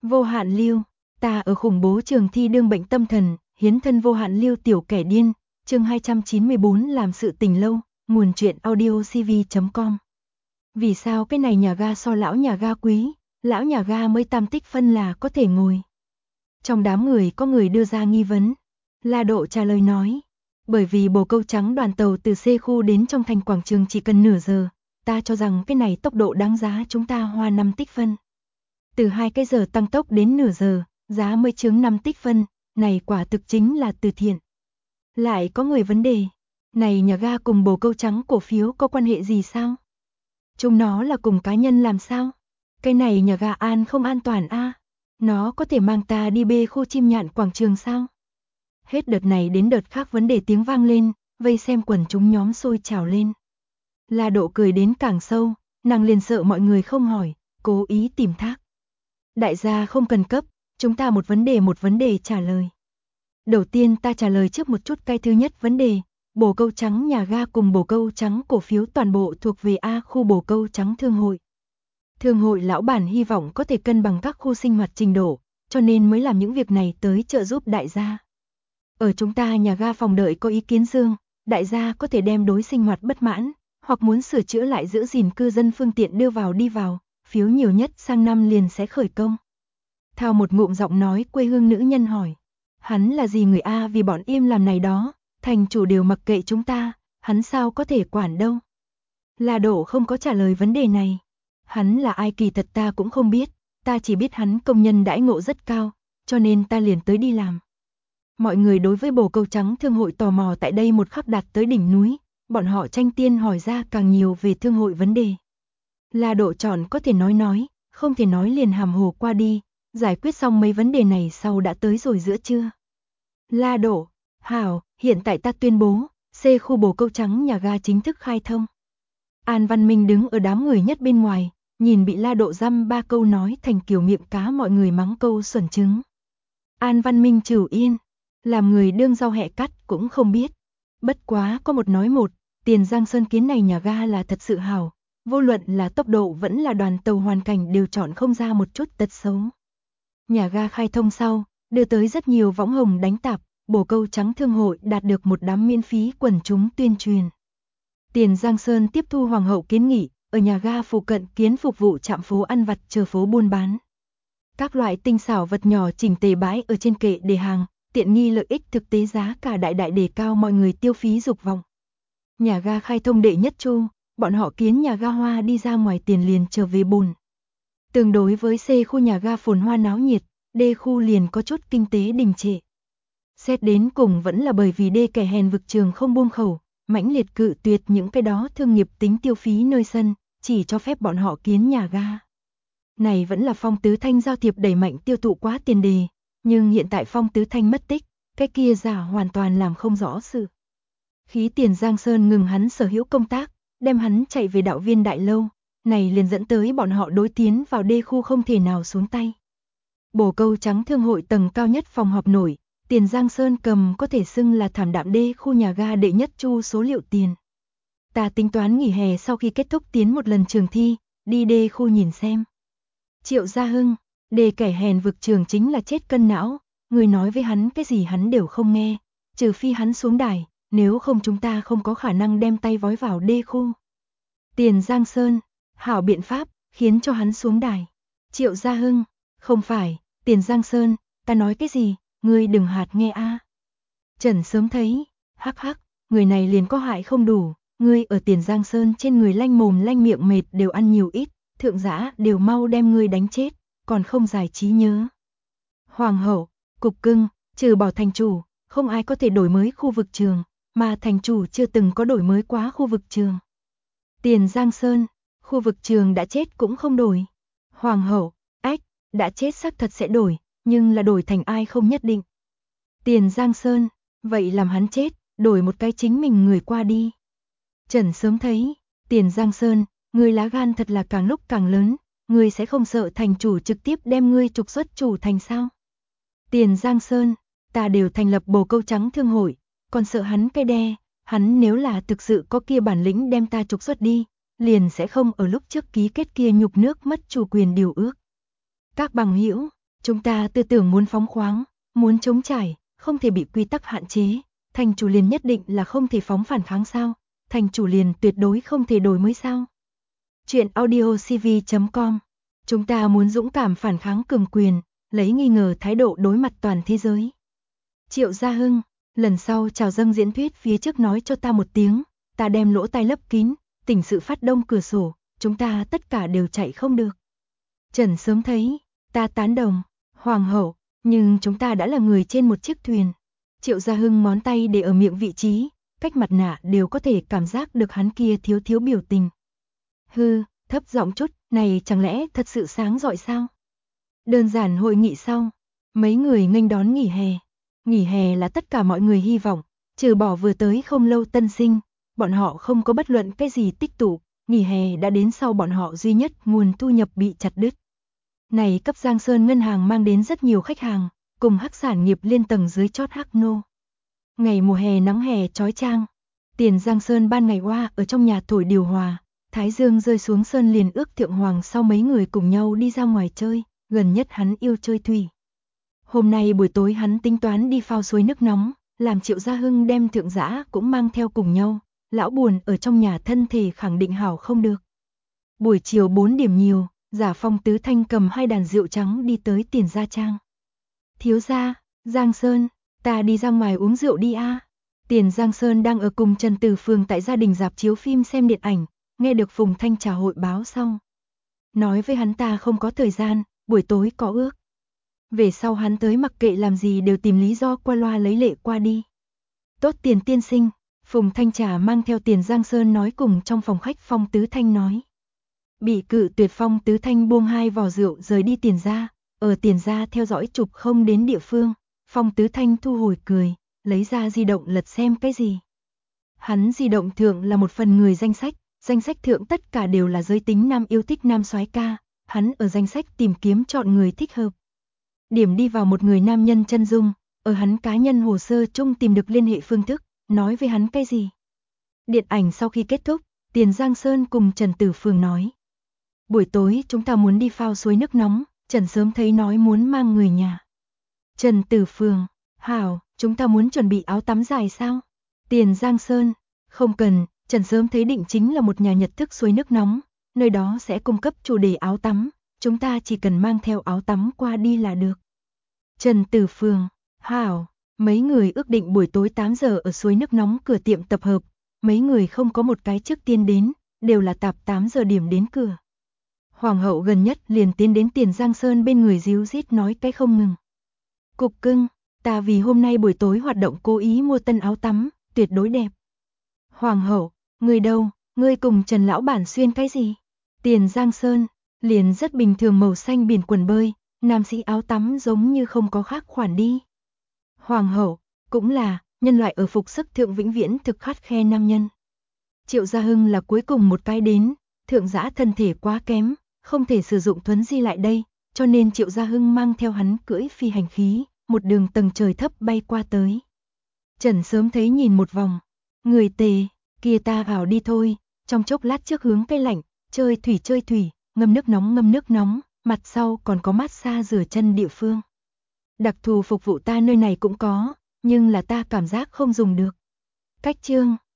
Vô hạn lưu, ta ở khủng bố trường thi đương bệnh tâm thần, hiến thân vô hạn lưu tiểu kẻ điên, chương 294 làm sự tình lâu, nguồn truyện audio cv.com. Vì sao cái này nhà ga so lão nhà ga quý, lão nhà ga mới tam tích phân là có thể ngồi. Trong đám người có người đưa ra nghi vấn. La Độ trả lời nói, bởi vì bồ câu trắng đoàn tàu từ C khu đến trong thành quảng trường chỉ cần nửa giờ, ta cho rằng cái này tốc độ đáng giá chúng ta hoa 5 tích phân. Từ 2 cái giờ tăng tốc đến nửa giờ, giá mới chướng 5 tích phân, này quả thực chính là từ thiện. Lại có người vấn đề, này nhà ga cùng bồ câu trắng cổ phiếu có quan hệ gì sao? Chúng nó là cùng cá nhân làm sao? Cái này nhà ga an không an toàn a? Nó có thể mang ta đi bê khu chim nhạn quảng trường sao? Hết đợt này đến đợt khác vấn đề tiếng vang lên, vây xem quần chúng nhóm sôi trào lên. La Độ cười đến càng sâu, nàng liền sợ mọi người không hỏi, cố ý tìm thác. Đại gia không cần cấp, chúng ta một vấn đề trả lời. Đầu tiên ta trả lời trước một chút cái thứ nhất vấn đề, bồ câu trắng nhà ga cùng bồ câu trắng cổ phiếu toàn bộ thuộc về A khu bồ câu trắng thương hội. Thương hội lão bản hy vọng có thể cân bằng các khu sinh hoạt trình độ, cho nên mới làm những việc này tới trợ giúp đại gia. Ở chúng ta nhà ga phòng đợi có ý kiến riêng, đại gia có thể đem đối sinh hoạt bất mãn, hoặc muốn sửa chữa lại giữ gìn cư dân phương tiện đưa vào đi vào, phiếu nhiều nhất sang năm liền sẽ khởi công. Thao một ngụm giọng nói quê hương nữ nhân hỏi, hắn là gì người A vì bọn im làm này đó, thành chủ đều mặc kệ chúng ta, hắn sao có thể quản đâu. La Độ không có trả lời vấn đề này. Hắn là ai kỳ thật ta cũng không biết, ta chỉ biết hắn công nhân đãi ngộ rất cao, cho nên ta liền tới đi làm. Mọi người đối với bồ câu trắng thương hội tò mò tại đây một khắc đạt tới đỉnh núi, bọn họ tranh tiên hỏi ra càng nhiều về thương hội vấn đề. La Độ chọn có thể nói, không thể nói liền hàm hồ qua đi, giải quyết xong mấy vấn đề này sau đã tới rồi giữa trưa. La Độ, hảo, hiện tại ta tuyên bố, C khu bồ câu trắng nhà ga chính thức khai thông. An Văn Minh đứng ở đám người nhất bên ngoài, nhìn bị La Độ dăm ba câu nói thành kiểu miệng cá mọi người mắng câu xuẩn trứng. An Văn Minh trừ yên, làm người đương rau hẹ cắt cũng không biết. Bất quá có một nói một, Tiền Giang Sơn kiến này nhà ga là thật sự hảo, vô luận là tốc độ vẫn là đoàn tàu hoàn cảnh đều chọn không ra một chút tật xấu. Nhà ga khai thông sau, đưa tới rất nhiều võng hồng đánh tạp, bồ câu trắng thương hội đạt được một đám miễn phí quần chúng tuyên truyền. Tiền Giang Sơn tiếp thu hoàng hậu kiến nghị, ở nhà ga phụ cận kiến phục vụ trạm phố ăn vặt chờ phố buôn bán. Các loại tinh xảo vật nhỏ chỉnh tề bãi ở trên kệ để hàng, tiện nghi lợi ích thực tế giá cả đại đề cao mọi người tiêu phí dục vọng. Nhà ga khai thông đệ nhất chu, bọn họ kiến nhà ga hoa đi ra ngoài tiền liền trở về bồn. Tương đối với C khu nhà ga phồn hoa náo nhiệt, D khu liền có chút kinh tế đình trệ. Xét đến cùng vẫn là bởi vì D kẻ hèn vực trường không buông khẩu, mãnh liệt cự tuyệt những cái đó thương nghiệp tính tiêu phí nơi sân, chỉ cho phép bọn họ kiến nhà ga. Này vẫn là Phong Tứ Thanh giao thiệp đẩy mạnh tiêu thụ quá tiền đề, nhưng hiện tại Phong Tứ Thanh mất tích, cái kia giả hoàn toàn làm không rõ sự. Khí Tiền Giang Sơn ngừng hắn sở hữu công tác, đem hắn chạy về đạo viên đại lâu, này liền dẫn tới bọn họ đối tiến vào D khu không thể nào xuống tay. Bồ câu trắng thương hội tầng cao nhất phòng họp nổi, Tiền Giang Sơn cầm có thể xưng là thảm đạm D khu nhà ga đệ nhất chu số liệu tiền. Ta tính toán nghỉ hè sau khi kết thúc tiến một lần trường thi, đi D khu nhìn xem. Triệu Gia Hưng, D kẻ hèn vực trường chính là chết cân não, người nói với hắn cái gì hắn đều không nghe, trừ phi hắn xuống đài, nếu không chúng ta không có khả năng đem tay vói vào D khu. Tiền Giang Sơn, hảo biện pháp, khiến cho hắn xuống đài. Triệu Gia Hưng, không phải, Tiền Giang Sơn, ta nói cái gì, ngươi đừng hạt nghe a. Trần sớm thấy, hắc hắc, người này liền có hại không đủ, ngươi ở Tiền Giang Sơn trên người lanh mồm lanh miệng mệt đều ăn nhiều ít, thượng giã đều mau đem ngươi đánh chết, còn không giải trí nhớ. Hoàng hậu, cục cưng, trừ bỏ thành chủ, không ai có thể đổi mới khu vực trường, mà thành chủ chưa từng có đổi mới quá khu vực trường. Tiền Giang Sơn, khu vực trường đã chết cũng không đổi. Hoàng hậu, ách, đã chết xác thật sẽ đổi, nhưng là đổi thành ai không nhất định. Tiền Giang Sơn, vậy làm hắn chết, đổi một cái chính mình người qua đi. Trần sớm thấy, Tiền Giang Sơn, ngươi lá gan thật là càng lúc càng lớn, ngươi sẽ không sợ thành chủ trực tiếp đem ngươi trục xuất chủ thành sao? Tiền Giang Sơn, ta đều thành lập bồ câu trắng thương hội, còn sợ hắn cái đe, hắn nếu là thực sự có kia bản lĩnh đem ta trục xuất đi, liền sẽ không ở lúc trước ký kết kia nhục nước mất chủ quyền điều ước. Các bằng hữu, Chúng ta tư tưởng muốn phóng khoáng, muốn trống trải, không thể bị quy tắc hạn chế. Thành chủ liền nhất định là không thể phóng phản kháng sao? Thành chủ liền tuyệt đối không thể đổi mới sao? Chuyện audio cv.com. Chúng ta muốn dũng cảm phản kháng cường quyền, lấy nghi ngờ thái độ đối mặt toàn thế giới. Triệu Gia Hưng, lần sau chào dâng diễn thuyết phía trước nói cho ta một tiếng, ta đem lỗ tai lấp kín, tỉnh sự phát đông cửa sổ, chúng ta tất cả đều chạy không được. Trần sớm thấy, ta tán đồng, hoàng hậu, nhưng chúng ta đã là người trên một chiếc thuyền. Triệu Gia Hưng ngón tay để ở miệng vị trí, cách mặt nạ đều có thể cảm giác được hắn kia thiếu thiếu biểu tình. Hư, thấp giọng chút, này chẳng lẽ thật sự sáng rọi sao? Đơn giản hội nghị sau, mấy người nghênh đón nghỉ hè. Nghỉ hè là tất cả mọi người hy vọng, trừ bỏ vừa tới không lâu tân sinh, bọn họ không có bất luận cái gì tích tụ, nghỉ hè đã đến sau bọn họ duy nhất nguồn thu nhập bị chặt đứt. Này cấp Giang Sơn ngân hàng mang đến rất nhiều khách hàng, cùng hắc sản nghiệp liên tầng dưới chót hắc nô. Ngày mùa hè nắng hè chói chang, Tiền Giang Sơn ban ngày qua ở trong nhà thổi điều hòa, thái dương rơi xuống sơn liền ước thượng hoàng sau mấy người cùng nhau đi ra ngoài chơi, gần nhất hắn yêu chơi thủy. Hôm nay buổi tối hắn tính toán đi phao suối nước nóng, làm Triệu Gia Hưng đem thượng dã cũng mang theo cùng nhau, lão buồn ở trong nhà thân thể khẳng định hảo không được. Buổi chiều 4 điểm nhiều, Giả Phong Tứ Thanh cầm 2 đàn rượu trắng đi tới Tiền Gia Trang. Thiếu gia, Giang Sơn, ta đi ra ngoài uống rượu đi a. Tiền Giang Sơn đang ở cùng Trần Tử Phương tại gia đình rạp chiếu phim xem điện ảnh, nghe được Phùng Thanh Trà hội báo xong. Nói với hắn ta không có thời gian, buổi tối có ước. Về sau hắn tới mặc kệ làm gì đều tìm lý do qua loa lấy lệ qua đi. Tốt Tiền tiên sinh, Phùng Thanh Trà mang theo Tiền Giang Sơn nói cùng trong phòng khách Phong Tứ Thanh nói. Bị cự tuyệt Phong Tứ Thanh buông 2 vò rượu rời đi Tiền gia, ở Tiền gia theo dõi chụp không đến địa phương, Phong Tứ Thanh thu hồi cười, lấy ra di động lật xem cái gì. Hắn di động thượng là một phần người danh sách thượng tất cả đều là giới tính nam yêu thích nam soái ca, hắn ở danh sách tìm kiếm chọn người thích hợp. Điểm đi vào một người nam nhân chân dung, ở hắn cá nhân hồ sơ chung tìm được liên hệ phương thức, nói với hắn cái gì. Điện ảnh sau khi kết thúc, Tiền Giang Sơn cùng Trần Tử Phương nói. Buổi tối chúng ta muốn đi phao suối nước nóng, Trần sớm thấy nói muốn mang người nhà. Trần Tử Phương, hảo, chúng ta muốn chuẩn bị áo tắm dài sao? Tiền Giang Sơn, không cần, Trần sớm thấy định chính là một nhà Nhật thức suối nước nóng, nơi đó sẽ cung cấp chủ đề áo tắm, chúng ta chỉ cần mang theo áo tắm qua đi là được. Trần Tử Phương, hảo, mấy người ước định buổi tối 8 giờ ở suối nước nóng cửa tiệm tập hợp, mấy người không có một cái trước tiên đến, đều là tạp 8 giờ điểm đến cửa. Hoàng hậu gần nhất liền tiến đến Tiền Giang Sơn bên người díu dít nói cái không ngừng. Cục cưng, ta vì hôm nay buổi tối hoạt động cố ý mua tân áo tắm, tuyệt đối đẹp. Hoàng hậu, ngươi đâu, ngươi cùng Trần lão bản xuyên cái gì? Tiền Giang Sơn, liền rất bình thường màu xanh biển quần bơi, nam sĩ áo tắm giống như không có khác khoản đi. Hoàng hậu, cũng là, nhân loại ở phục sức thượng vĩnh viễn thực khắt khe nam nhân. Triệu Gia Hưng là cuối cùng một cái đến, thượng dã thân thể quá kém, không thể sử dụng thuấn di lại đây, cho nên Triệu Gia Hưng mang theo hắn cưỡi phi hành khí, một đường tầng trời thấp bay qua tới. Trần sớm thấy nhìn một vòng, người tề, kia ta vào đi thôi, trong chốc lát trước hướng cây lạnh, chơi thủy, ngâm nước nóng, mặt sau còn có massage rửa chân địa phương. Đặc thù phục vụ ta nơi này cũng có, nhưng là ta cảm giác không dùng được. Cách chương